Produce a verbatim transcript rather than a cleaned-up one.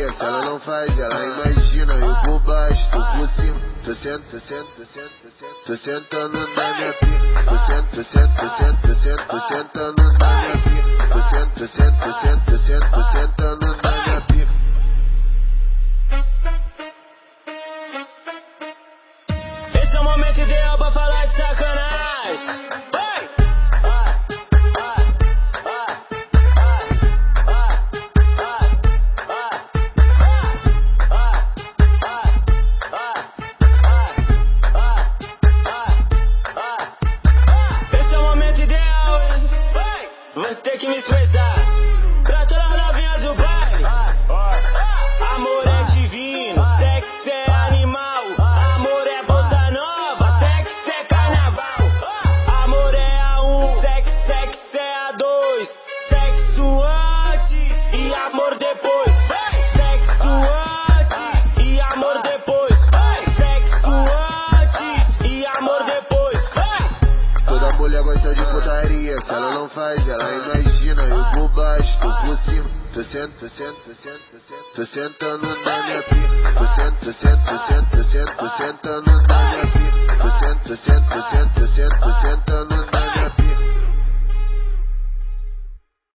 putaria. Se ela não faz, ela imagina. Eu por baixo, tô por cima. Tô sentando, tô sentando, tô sentando, tô sentando na minha pica. Tô sentando, tô sentando, tô sentando, tô sentando na minha pica. Tô sentando, tô sentando, tô sentando, tô sentando, tô sentando na minha pica. Esse é o momento ideal pra falar de sacanagem. Vai! Esse é o momento ideal, hein? Vai! Vou ter que me expressar pra todas as novinhas do baile. Amor é divino, sexo é animal. Amor é bossa nova, sexo é carnaval. Amor é a um, sexo, sexo é a dois. Sexo antes e amor depois. Sexo antes e amor depois. Sexo antes e amor depois. Toda mulher gosta de putaria. Se ela não faz, ela imagina. Eu por baixo, tô por cima. Tô sentando, tô sentando, tô sentando, tô sentando na minha pica. Tô sentando, tô sentando, tô sentando, tô sentando na minha pica. Tô sentando, tô sentando, tô sentando.